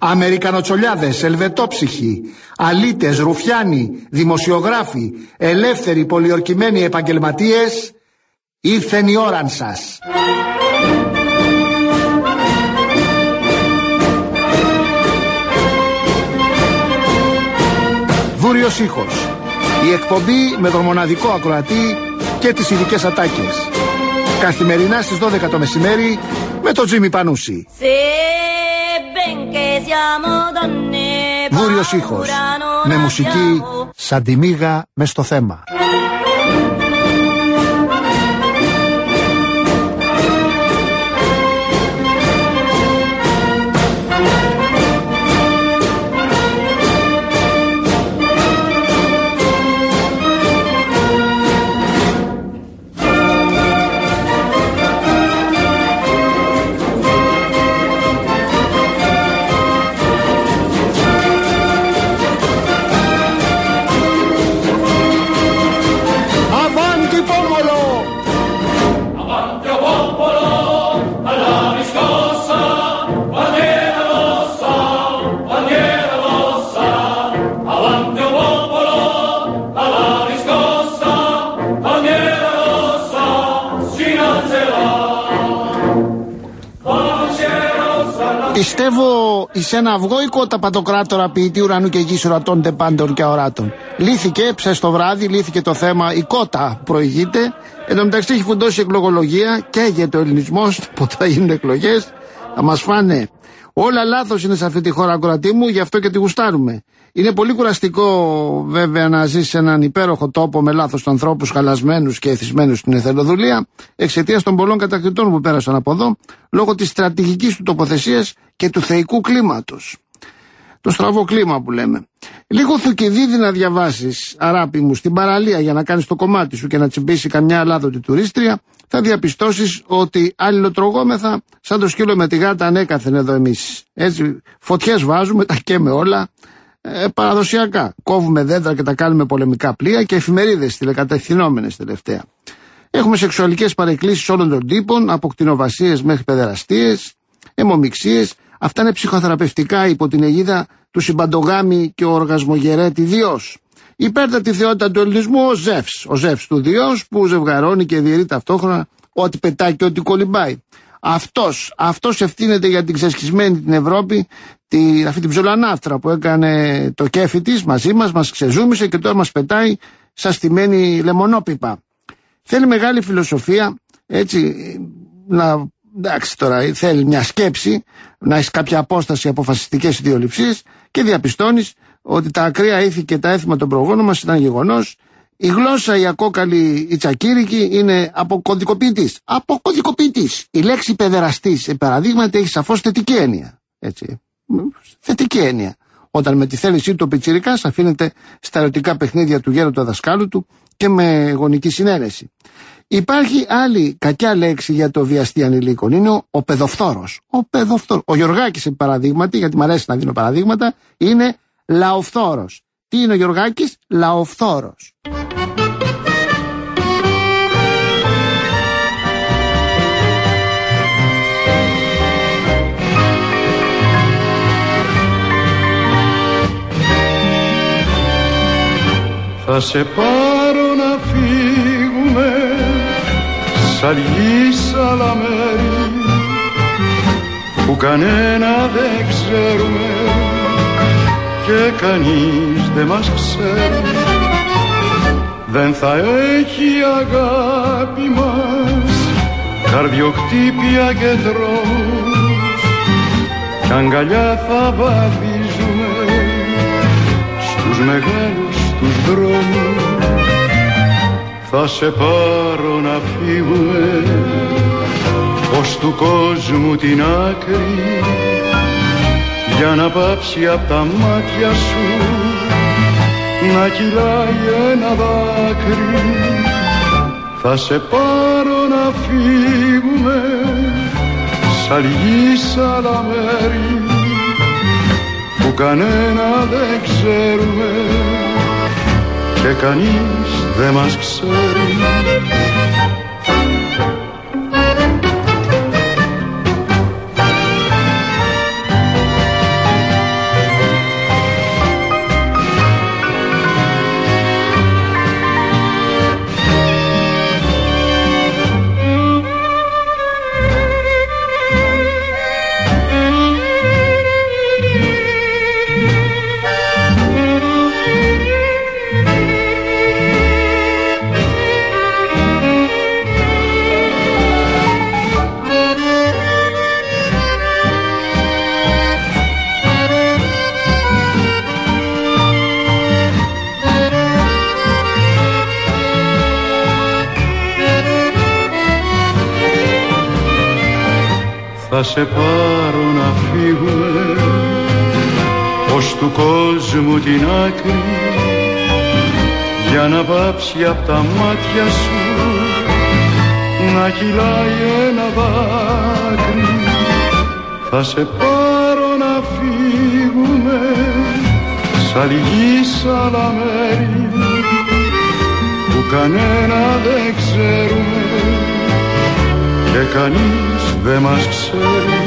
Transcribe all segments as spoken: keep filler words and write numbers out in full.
Αμερικανοτσολιάδες, ελβετόψυχοι, αλήτες, ρουφιάνοι, δημοσιογράφοι, ελεύθεροι πολιορκημένοι επαγγελματίες, ήρθεν η ώραν σας. Βούριος ήχος. Η εκπομπή με τον μοναδικό ακροατή και τις ειδικές ατάκες. Καθημερινά στις δώδεκα το μεσημέρι με τον Τζίμι Πανούση. Βούριος ήχος. Με μουσική σαν τη μύγα μες στο θέμα. Πιστεύω εις ένα αυγό η κότα παντοκράτορα ποιητή ουρανού και γης ορατώνται πάντων και αοράτων. Λύθηκε, ψες το βράδυ, λύθηκε το θέμα, η κότα προηγείται. Εν τω μεταξύ έχει φουντώσει εκλογολογία, καίγεται ο ελληνισμός, πότε θα γίνουν εκλογές, θα μας φάνε. Όλα λάθος είναι σε αυτή τη χώρα, ακροατή μου, γι' αυτό και τη γουστάρουμε. Είναι πολύ κουραστικό βέβαια να ζεις σε έναν υπέροχο τόπο με λάθος ανθρώπους χαλασμένους και εθισμένους στην εθελοδουλεία, εξαιτίας των πολλών κατακτητών που πέρασαν από εδώ, λόγω της στρατηγικής του τοποθεσίας και του θεϊκού κλίματος. Το στραβό κλίμα που λέμε. Λίγο Θουκυδίδη να διαβάσεις, αράπη μου, στην παραλία για να κάνεις το κομμάτι σου και να τσιμπήσει καμιά αλάδοτη τουρίστρια, θα διαπιστώσεις ότι αλληλοτρογόμεθα σαν το σκύλο με τη γάτα ανέκαθεν εδώ εμείς. Έτσι, φωτιές βάζουμε, τα καίμε όλα ε, παραδοσιακά. Κόβουμε δέντρα και τα κάνουμε πολεμικά πλοία και εφημερίδες τηλεκατευθυνόμενες τελευταία. Έχουμε σεξουαλικές παρεκκλήσεις όλων των τύπων, από κτηνοβασίες μέχρι παιδεραστίες, αιμομιξίες. Αυτά είναι ψυχοθεραπευτικά υπό την αιγίδα του συμπαντογάμι και ο οργασμογερέτη Διός. Υπέρτατη θεότητα του ελληνισμού ο Ζεύς, ο Ζεύς του Διός που ζευγαρώνει και διαιρεί ταυτόχρονα ό,τι πετάει και ό,τι κολυμπάει. Αυτός, αυτός ευθύνεται για την ξεσκισμένη την Ευρώπη, τη, αυτή την ψολανάφτρα που έκανε το κέφι της μαζί μας, μας ξεζούμισε και τώρα μας πετάει σαν στημένη λεμονόπιπα. Θέλει μεγάλη φιλοσοφία, έτσι, να... Εντάξει τώρα, θέλει μια σκέψη, να έχει κάποια απόσταση από φασιστικές ιδεολειψίες και διαπιστώνεις ότι τα ακραία ήθη και τα έθιμα των προγόνων μας ήταν γεγονός. Η γλώσσα, η ακόκαλη, η τσακύρικη είναι αποκωδικοποιητής. Αποκωδικοποιητής. Η λέξη παιδεραστής, σε παραδείγματα, έχει σαφώς θετική έννοια. Έτσι. Θετική έννοια. Όταν με τη θέλησή του ο πιτσιρικάς αφήνεται στα ερωτικά παιχνίδια του γέροντα δασκάλου του και με γονική συνένεση. Υπάρχει άλλη κακιά λέξη για το βιαστή ανηλίκων. Είναι ο, ο παιδοφθόρος. Ο παιδοφθόρος. Ο Γιωργάκης, επί παραδείγματι, γιατί μου αρέσει να δίνω παραδείγματα, είναι λαοφθόρος. Τι είναι ο Γιωργάκης? Λαοφθόρος. Θα σε πάρω να φύγουμε σ' αργή σ' άλλα μέρη που κανένα δεν ξέρουμε και κανείς δεν μας ξέρει. Δεν θα έχει αγάπη μας καρδιοχτύπια και δρόμους κι αγκαλιά θα βαδίζουμε στους μεγάλους τους δρόμους. Θα σε πάρω να φύγουμε ως του κόσμου την άκρη για να πάψει απ' τα μάτια σου να κυλάει ένα δάκρυ. Θα σε πάρω να φύγουμε σ' αργή σ' άλλα μέρη που κανένα δεν ξέρουμε και κανείς δεν μας ξέρει. θα σε πάρω να φύγουμε ως του κόσμου την άκρη, για να πάψει απ' τα μάτια σου να κυλάει ένα δάκρυ. Θα σε πάρω να φύγουμε σ' άλλη γη, σ' άλλα μέρη που κανένα δεν ξέρουμε και κανείς δεν μας ξέρει.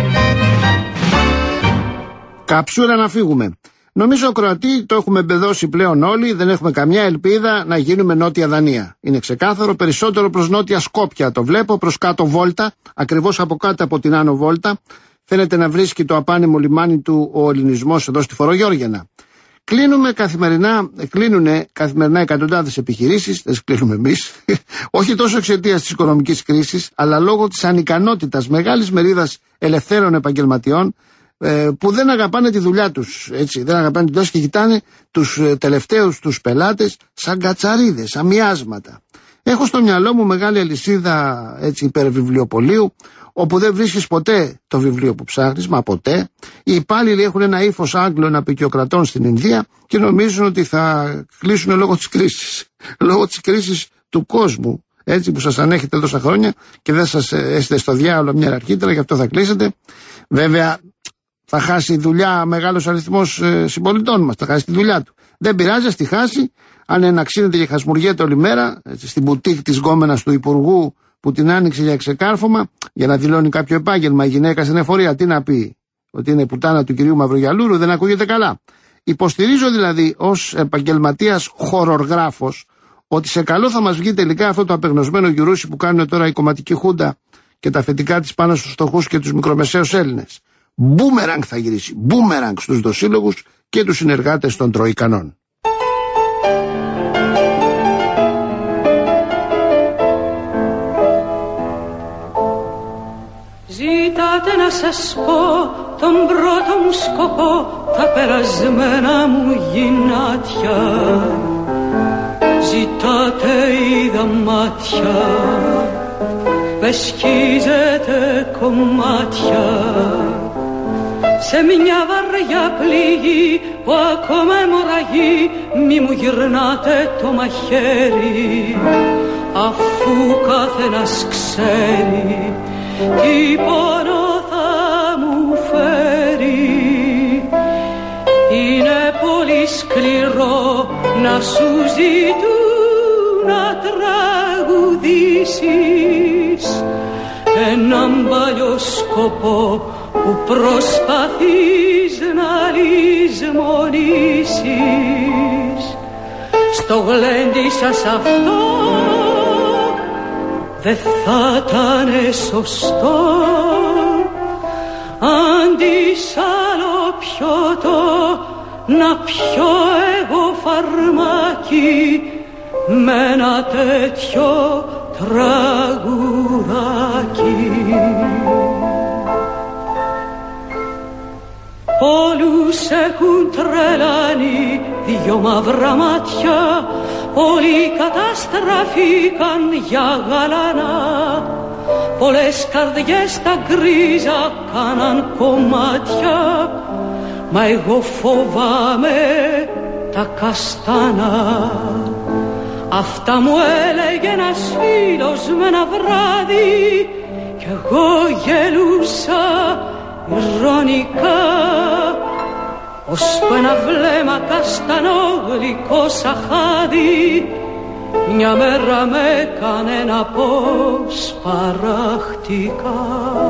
Καψούρα να φύγουμε. Νομίζω, Κροατοί, το έχουμε μπεδώσει πλέον όλοι, δεν έχουμε καμιά ελπίδα να γίνουμε Νότια Δανία. Είναι ξεκάθαρο, περισσότερο προς Νότια Σκόπια το βλέπω, προς κάτω Βόλτα, ακριβώς από κάτω από την Άνω Βόλτα. Φαίνεται να βρίσκει το απάνεμο λιμάνι του ο ελληνισμός εδώ στη Φορογιώργιανα. Κλείνουμε καθημερινά, κλείνουνε καθημερινά εκατοντάδες επιχειρήσεις, δεν κλείνουμε εμείς, όχι τόσο εξαιτίας της οικονομικής κρίσης, αλλά λόγω της ανικανότητας μεγάλης μερίδας ελευθέρων επαγγελματιών που δεν αγαπάνε τη δουλειά τους, έτσι, δεν αγαπάνε τη δουλειά και κοιτάνε τους τελευταίους τους πελάτες σαν κατσαρίδες, σαν μοιάσματα. Έχω στο μυαλό μου μεγάλη αλυσίδα, έτσι, υπερβιβλιοπωλείου, όπου δεν βρίσκεις ποτέ το βιβλίο που ψάχνεις, μα ποτέ. Οι υπάλληλοι έχουν ένα ύφος Άγγλων απεικιοκρατών στην Ινδία και νομίζουν ότι θα κλείσουν λόγω της κρίσης. Λόγω της κρίσης του κόσμου, έτσι, που σας ανέχετε τόσα χρόνια και δεν σας έστειλε στο διάολο μια αρχίτερα, γι' αυτό θα κλείσετε. Βέβαια, θα χάσει δουλειά μεγάλος αριθμός ε, συμπολιτών μας, θα χάσει τη δουλειά του. Δεν πειράζει, ας τη χάσει. Αν εναξύνεται και χασμουριέται όλη μέρα, έτσι, στην μπουτίκ της γκόμενας του Υπουργού που την άνοιξε για ξεκάρφωμα, για να δηλώνει κάποιο επάγγελμα, η γυναίκα στην εφορία, τι να πει, ότι είναι πουτάνα του κυρίου Μαυρογιαλούρου, δεν ακούγεται καλά. Υποστηρίζω δηλαδή ως επαγγελματίας χορογράφος ότι σε καλό θα μας βγει τελικά αυτό το απεγνωσμένο γιουρούσι που κάνουν τώρα η κομματική χούντα και τα αφεντικά της πάνω στους φτωχούς και τους μικρομεσαίους Έλληνες. Μπούμεραγκ θα γυρίσει, μπούμεραγκ στους δοσύλλογους και τους συνεργάτες των Τροϊκανών. Ζητάτε να σας πω τον πρώτο μου σκοπό, τα περασμένα μου γυνάτια. Ζητάτε είδα μάτια, με σκίζετε κομμάτια, σε μια βαριά πληγή που ακόμα αιμορραγεί, μη μου γυρνάτε το μαχαίρι, αφού καθένας ξέρει τι πόνο θα μου φέρει. Είναι πολύ σκληρό να σου ζητούν να τραγουδήσεις έναν παλιό σκοπό που προσπαθείς να λησμονήσεις. Στο γλέντι σας αυτό δεν θα ήταν σωστό, αντί σ' άλλο πιωτό να πιω εγώ φαρμάκι με ένα τέτοιο τραγουδάκι. Όλους έχουν τρελάνει δυο μαύρα μάτια, όλοι καταστραφήκαν για γαλανά, πολλές καρδιές τα γκρίζα κάναν κομμάτια, μα εγώ φοβάμαι τα καστανά. Αυτά μου έλεγε ένας φίλος με ένα βράδυ κι εγώ γελούσα ειρωνικά, ώσπου ένα βλέμμα καστανό γλυκό σαν χάδι μια μέρα με έκανε να πω σπαραχτικά.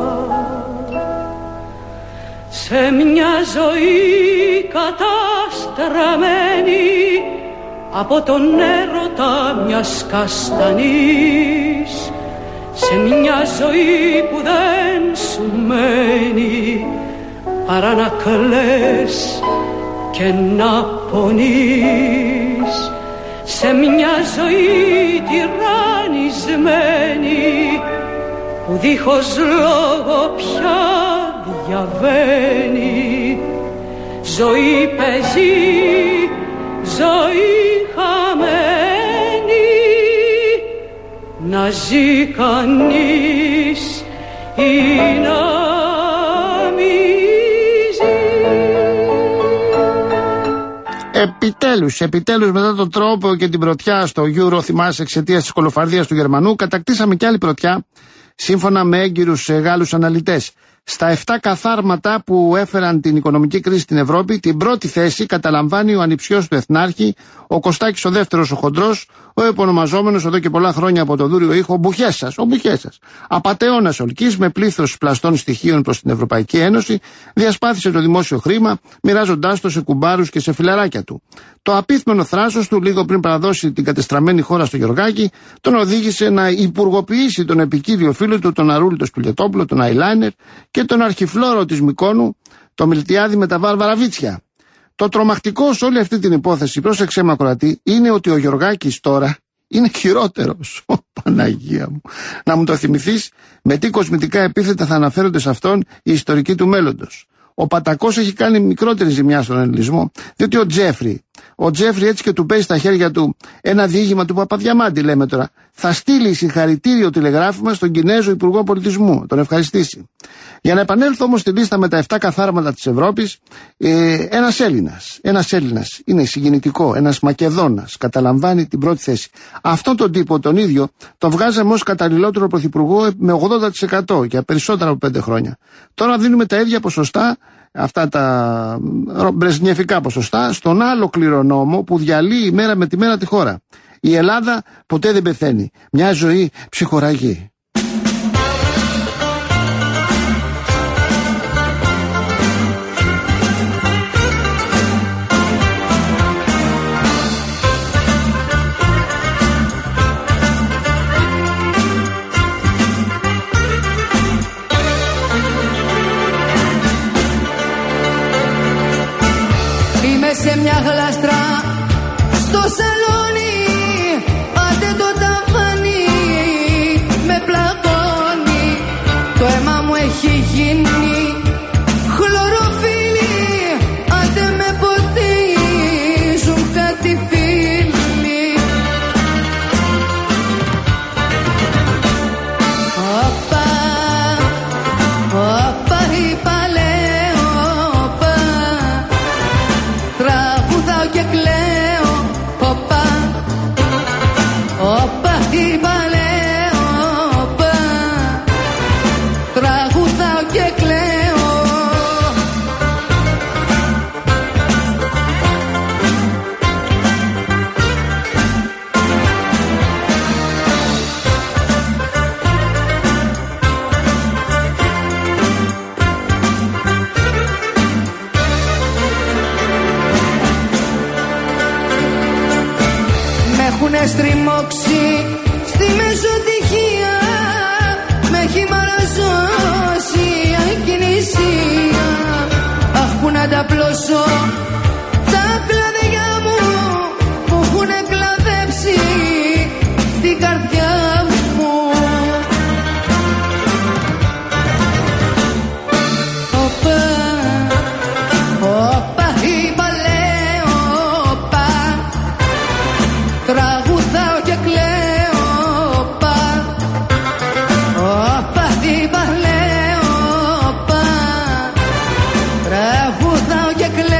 Σε μια ζωή καταστραμμένη από τον έρωτα μιας καστανής, σε μια ζωή που δεν σου μένει παρά να κλαις και να πονείς, σε μια ζωή τυραννισμένη που δίχως λόγο πια διαβαίνει. Ζωή παίζει, ζωή χαμένη, να ζει κανείς ή να Επιτέλους, επιτέλους μετά τον τρόπο και την πρωτιά στο Euro, θυμάσαι, εξαιτίας της κολοφαρδίας του Γερμανού, κατακτήσαμε κι άλλη πρωτιά, σύμφωνα με έγκυρους Γάλλους αναλυτές. Στα εφτά καθάρματα που έφεραν την οικονομική κρίση στην Ευρώπη, την πρώτη θέση καταλαμβάνει ο ανιψιός του Εθνάρχη, ο Κωστάκης ο δεύτερος ο χοντρός, ο επωνομαζόμενος εδώ και πολλά χρόνια από το δούριο ήχο Μπουχέσας, ο Μπουχέσας. Απατεώνας ολκής με πλήθος πλαστών στοιχείων προς την Ευρωπαϊκή Ένωση, διασπάθησε το δημόσιο χρήμα, μοιράζοντάς το σε κουμπάρους και σε φιλαράκια του. Το απίθμενο θράσος του, λίγο πριν παραδώσει την κατεστραμμένη χώρα στο Γεωργάκη, τον οδήγησε να υπουργοποιήσει τον επικύριο φίλο του, τον Αρούλη το Σπηλιοτόπουλο, τον Άιλάινερ και τον αρχιφλόρο της Μικόνου, το Μιλτιάδη με τα βάρβαρα βίτσια. Το τρομακτικό σε όλη αυτή την υπόθεση, πρόσεξε με ακροατή, είναι ότι ο Γεωργάκης τώρα είναι χειρότερος. Ω, Παναγία μου. Να μου το θυμηθείς, με τι κοσμητικά επίθετα θα αναφέρονται σε αυτόν οι ιστορικοί του μέλλοντος. Ο Πατακός έχει κάνει μικρότερη ζημιά στον ελληνισμό, διότι ο Τζέφρι, ο Τζέφρι έτσι και του παίζει στα χέρια του ένα διήγημα του Παπαδιαμάντη, λέμε τώρα, θα στείλει συγχαρητήριο τηλεγράφημα στον Κινέζο Υπουργό Πολιτισμού, τον ευχαριστήσει. Για να επανέλθω όμως στη λίστα με τα εφτά καθάρματα της Ευρώπης, ε, ένας Έλληνας, ένας Έλληνας, είναι συγκινητικό, ένας Μακεδόνας, καταλαμβάνει την πρώτη θέση. Αυτόν τον τύπο, τον ίδιο, τον βγάζαμε ως καταλληλότερο πρωθυπουργό με ογδόντα τοις εκατό για περισσότερα από πέντε χρόνια. Τώρα δίνουμε τα ίδια ποσοστά, αυτά τα μπρεσνιεφικά ποσοστά, στον άλλο κληρονόμο που διαλύει μέρα με τη μέρα τη χώρα. Η Ελλάδα ποτέ δεν πεθαίνει. Μια ζωή ψυχοραγή. Σε μια γλάστρα στο σαλόνι, άντε το ταβάνι με πλακώνει, το αίμα μου έχει γίνει χλωροφύλλι, άντε με ποτίζουν κάτι φίλοι. Όπα, όπα είπα λέω, όπα, τραγουδάω και κλαίω, όπα, όπα είπα λέω, όπα, τραγουδάω και κλαίω. Με έχουνε στριμώξει στη μεσοτυχία, με έχει μαραζώσει η ακινησία. Αχ, που να τα πλώσω τα κλαδιά μου που έχουνε κλαδέψει την καρδιά μου. Όπα, όπα είπα λέω, όπα, τραγουδάω και κλαίω, όπα, όπα είπα λέω, όπα, τραγουδάω και κλαίω.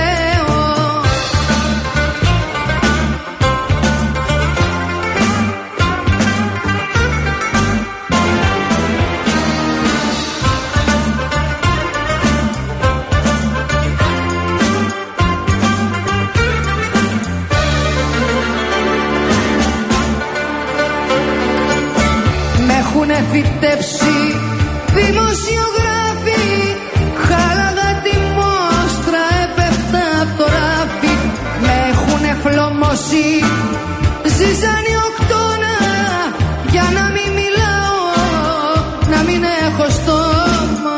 Με έχουνε φυτέψει δημοσιογράφοι, χάλαγα τη μόστρα, έπεφτα απ' το ράφι. Με έχουνε φλωμώσει ζυζάνι οκτώνα, για να μην μιλάω, να μην έχω στόμα.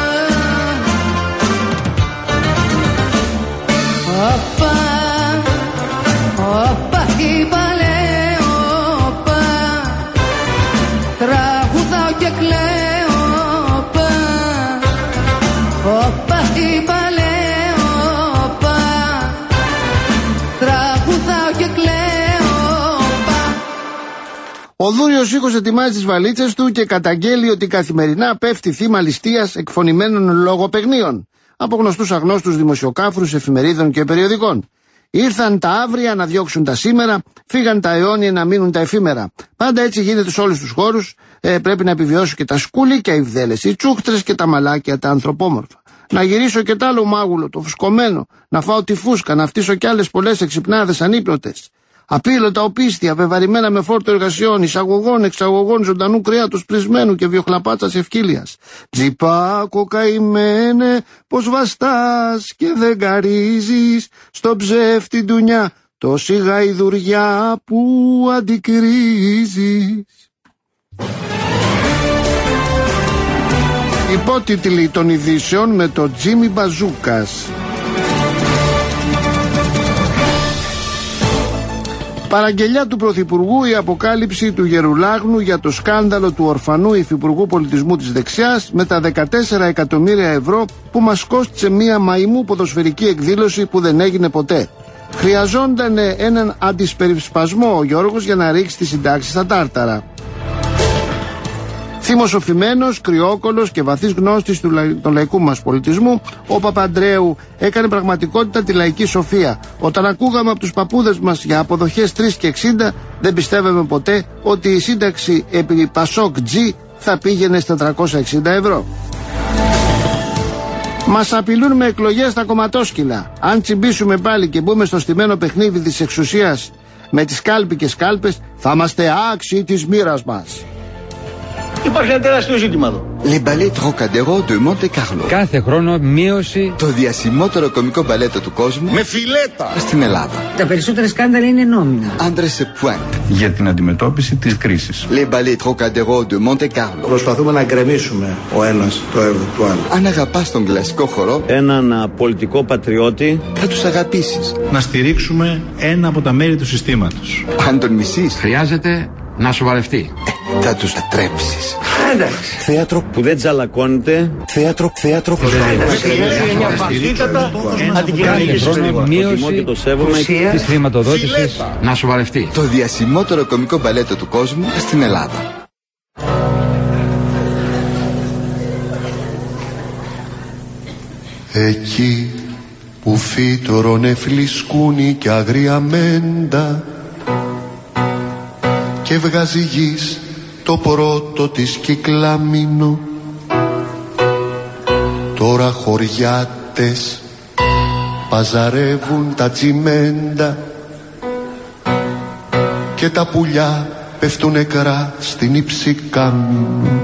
Όπα, όπα είπα λέω, όπα, τραγουδάω και κλαίω, όπα, όπα είπα λέω, όπα, τραγουδάω και κλαίω, όπα. Ο Δούριος Ήχος ετοιμάζει τις βαλίτσες του και καταγγέλει ότι καθημερινά πέφτει θύμα ληστείας εκφωνημένων λογοπαιγνίων από γνωστούς αγνώστους δημοσιοκάφρους, εφημερίδων και περιοδικών. Ήρθαν τα αύριο να διώξουν τα σήμερα, φύγαν τα αιώνια να μείνουν τα εφήμερα. Πάντα έτσι γίνεται σε όλους τους χώρους. Ε, πρέπει να επιβιώσω και τα σκουλίκια οι βδέλες, οι τσούχτρες και τα μαλάκια τα ανθρωπόμορφα. Να γυρίσω και τ' άλλο μάγουλο, το φουσκωμένο, να φάω τη φούσκα, να φτύσω κι άλλες πολλές εξυπνάδες ανίπλωτες. Απίλωτα οπίστια, βεβαρημένα με φόρτο εργασιών, εισαγωγών, εξαγωγών ζωντανού κρέατος πρισμένου και βιοχλαπάτσας ευκύλιας. Τζιπάκο καημένε, πως βαστάς και δεν καρίζεις, στο ψεύτη ντουνιά, τόση γαϊδουριά που αντικρίζεις. Υπότιτλοι των ειδήσεων με το Τζίμι Μπαζούκας. Παραγγελιά του Πρωθυπουργού η αποκάλυψη του Γερουλάγνου για το σκάνδαλο του ορφανού υφυπουργού πολιτισμού της δεξιάς με τα δεκατέσσερα εκατομμύρια ευρώ που μας κόστησε μία μαϊμού ποδοσφαιρική εκδήλωση που δεν έγινε ποτέ. Χρειαζόταν έναν αντισπερισπασμό ο Γιώργος για να ρίξει τη συντάξη στα τάρταρα. Θυμοσοφημένος, κρυόκολος και βαθύς γνώστης του λα... των λαϊκού μας πολιτισμού, ο Παπαντρέου έκανε πραγματικότητα τη λαϊκή σοφία. Όταν ακούγαμε από τους παππούδες μας για αποδοχές τρία και εξήντα, δεν πιστεύαμε ποτέ ότι η σύνταξη επί Πασόκ G θα πήγαινε στα τριακόσια εξήντα ευρώ. Μας απειλούν με εκλογές στα κομματόσκυλα. Αν τσιμπήσουμε πάλι και μπούμε στο στημένο παιχνίδι της εξουσίας με τις κάλπικες κάλπες, θα είμαστε άξιοι της μοίρας μας. Υπάρχει ένα τεράστιο ζήτημα εδώ. Les ballets Trocadéro de Monte Carlo. Κάθε χρόνο μείωση. Το διασημότερο κομικό μπαλέτο του κόσμου. Με φιλέτα. Στην Ελλάδα. Τα περισσότερα σκάνδαλα είναι νόμιμα. Άντρες σε Pointe. Για την αντιμετώπιση της κρίσης. Les ballets Trocadéro de Monte Carlo. Προσπαθούμε να γκρεμίσουμε ο ένας το έργο του άλλου. Αν αγαπάς τον κλασικό χορό, έναν πολιτικό πατριώτη, θα τους αγαπήσεις. Να στηρίξουμε ένα από τα μέρη του συστήματος. Αν τον μισείς, Χρειάζεται να σοβαρευτεί. Ε, θα τους ατρέψεις. Εντάξει. Θέατρο που δεν τσαλακώνεται, Θέατρο, θέατρο που Μείωση της χρηματοδότησης να σοβαρευτεί. Το διασημότερο κομικό μπαλέτο του κόσμου στην Ελλάδα. Εκεί που φύτρωνε φλισκούνι και αγρία μέντα και βγάζει γης το πρώτο της κυκλάμινο, τώρα χωριάτες παζαρεύουν τα τσιμέντα και τα πουλιά πέφτουν νεκρά στην ύψη κάμινο.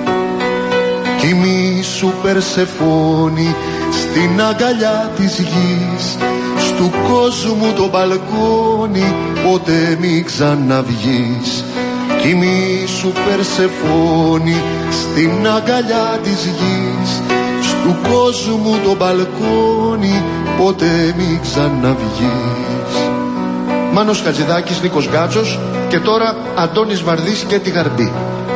Κοιμήσου Περσεφόνη στην αγκαλιά της γης, στου κόσμου το μπαλκόνι ποτέ μη ξαναβγείς. Κοιμήσου Περσεφόνη στην αγκαλιά της γης, στου κόσμου το μπαλκόνι ποτέ μη ξαναβγείς. Μάνος Χατζηδάκης, Νίκος Γκάτσος και τώρα Αντώνης Βαρδής και τη Γαρμπή.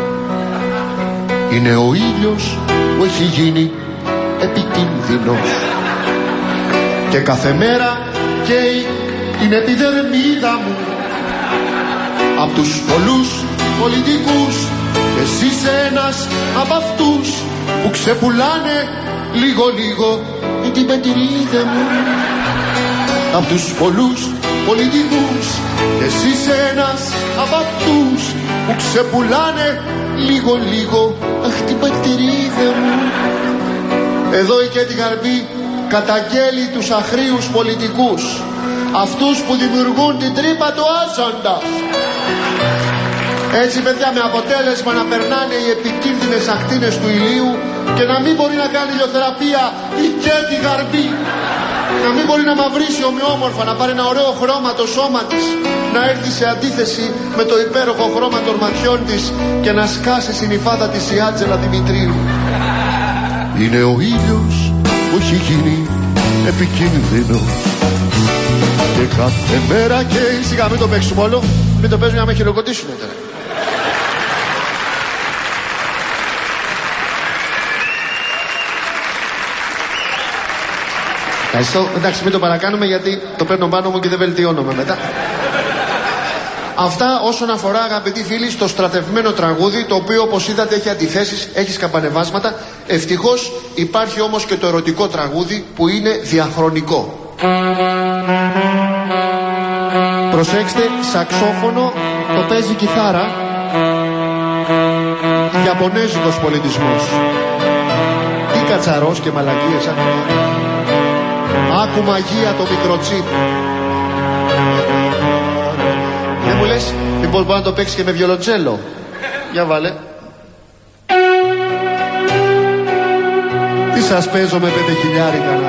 Είναι ο ήλιος που έχει γίνει επικίνδυνος και κάθε μέρα καίει την επιδερμίδα μου. Απ' τους πολλούς πολιτικούς και εσύ είσαι ένας απ' αυτούς που ξεπουλάνε λίγο λίγο την πετηρίδα μου. Απ' τους πολλούς πολιτικούς και εσύ είσαι ένας απ' αυτούς που ξεπουλάνε λίγο λίγο αχ την πατηρίδα μου. Εδώ η Κέτη Γαρμπή καταγγέλει τους αχρήους πολιτικούς, αυτούς που δημιουργούν την τρύπα του άζοντα. Έτσι παιδιά, με αποτέλεσμα να περνάνε οι επικίνδυνες ακτίνες του ηλίου και να μην μπορεί να κάνει ηλιοθεραπεία η Κέτη Γαρμπή, να μην μπορεί να μαυρίσει ομοιόμορφα, να πάρει ένα ωραίο χρώμα το σώμα της, να έρθει σε αντίθεση με το υπέροχο χρώμα των ματιών της και να σκάσει στην υφάδα της η Άτζελα Δημητρίου. Είναι ο ήλιος που έχει γίνει επικίνδυνος και κάθε μέρα και σιγά μην το παίξουμε όλο, μην το παίζουμε να με χειροκροτήσουν τώρα. Ευχαριστώ. Εντάξει, μην το παρακάνουμε γιατί το παίρνω πάνω μου και δεν βελτιώνομαι μετά. Αυτά όσον αφορά, αγαπητοί φίλοι, στο στρατευμένο τραγούδι, το οποίο όπως είδατε έχει αντιθέσεις, έχει σκαμπανεβάσματα. Ευτυχώς υπάρχει όμως και το ερωτικό τραγούδι που είναι διαχρονικό. Προσέξτε, σαξόφωνο το παίζει κιθάρα. Ιαπωνέζικος πολιτισμός. Τι κατσαρός και μαλακίες. Άκου μαγεία το μικροτσίπ. Δεν μου λες, λοιπόν μπορεί να το παίξει και με βιολοντζέλο. Για βάλε. Τι σας παίζω με πέντε χιλιάρικα να...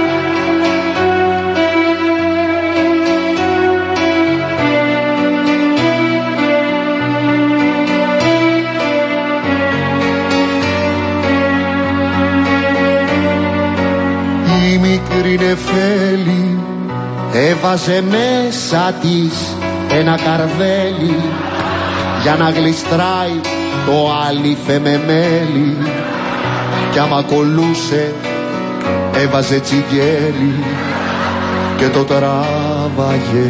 Η μικρή νεφέλη έβαζε μέσα της ένα καρβέλι για να γλιστράει το άλυφε με μέλι, κι άμα κολούσε έβαζε τσιγέλι και το τράβαγε.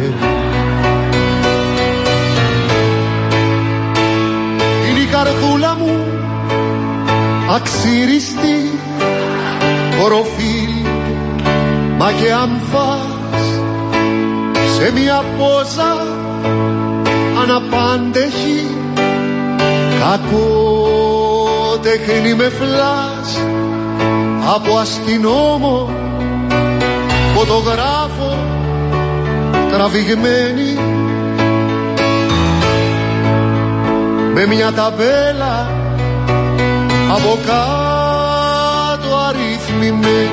Είναι η καρδούλα μου αξίριστη, οροφή, μα και αν φας σε μια πόζα αναπάντεχη, κακό τέχνη με φλάς από αστυνόμο φωτογράφο τραβηγμένη με μια ταμπέλα από κάτω αριθμημένη.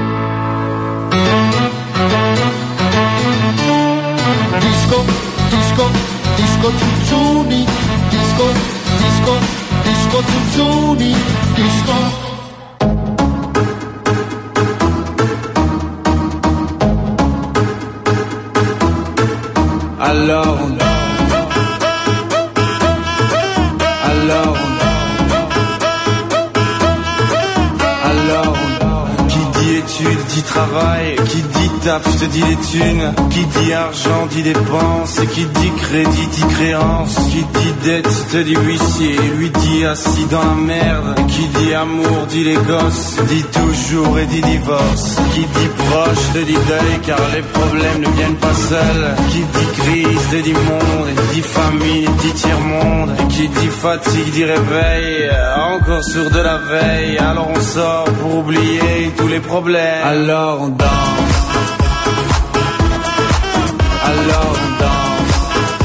Δίσκο, δίσκο, δίσκο τσουτσούνι, δίσκο, δίσκο, δίσκο τσουτσούνι, δίσκο. Alors on Alors on Alors on Qui dit études dit travail, qui dit taf te dit les thunes, qui dit argent dit dépenses, et qui dit crédit dit créance, qui dit dette te dit huissier, lui dit assis dans la merde, et qui dit amour dit les gosses, dit toujours et dit divorce, qui dit proche te dit deuil car les problèmes ne viennent pas seuls, qui dit crise te dit monde, et dit famine dit tiers-monde, et qui dit fatigue dit réveil, encore sourd de la veille, alors on sort pour oublier tous les problèmes, alors on danse. Alors on danse.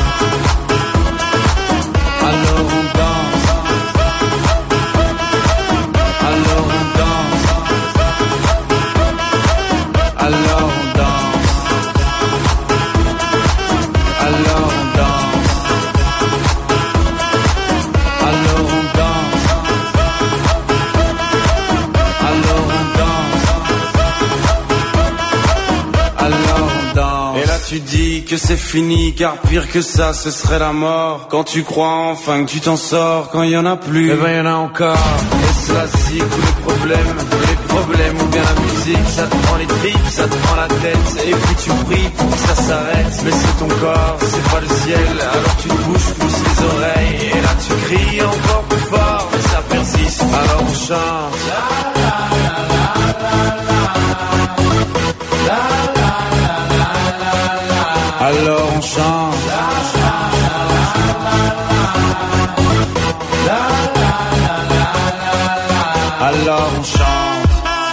Alors on danse. Alors on danse. Alors on danse. Alors on danse. Alors on danse. Alors on danse. Alors on danse. Et là tu dis que c'est fini, car pire que ça ce serait la mort. Quand tu crois enfin que tu t'en sors, quand il y en a plus, eh ben il y en a encore. Et cela si tous les problèmes, les problèmes ou bien la musique, ça te prend les tripes, ça te prend la tête, et puis tu pries pour que ça s'arrête. Mais c'est ton corps, c'est pas le ciel, alors tu te bouges plus les oreilles, et là tu cries encore plus fort, mais ça persiste, alors on chante. La la la la la la la la la. Alors on chante. Alors on chante.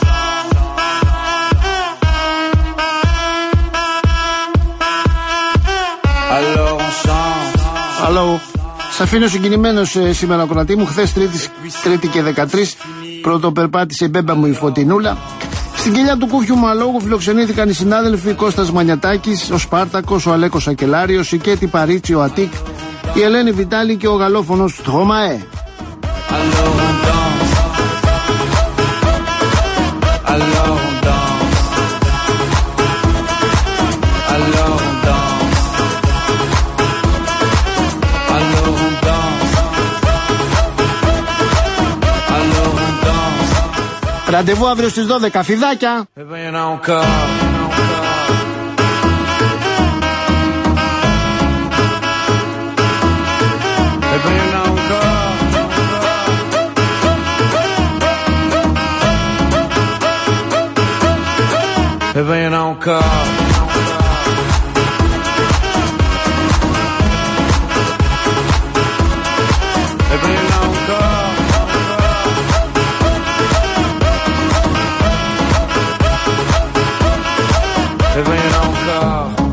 Alors on chante. Αλλό. Σ' αφήνω συγκινημένος ε, σήμερα κρατή μου. Χθες Τρίτη και δεκατρείς πρώτο περπάτησε η μπέμπα μου η Φωτεινούλα. Στην κοιλιά του Κούφιου Μαλόγου φιλοξενήθηκαν οι συνάδελφοι Κώστας Μανιατάκης, ο Σπάρτακος, ο Αλέκος Ακελάριος, η Κέτη Παρίτσι, ο Ατίκ, η Ελένη Βιτάλη και ο γαλλόφωνος Τχωμαέ. Ραντεβού αύριο στις δώδεκα, φιδάκια! Et ben y'en a encore. Et ben y'en a encore.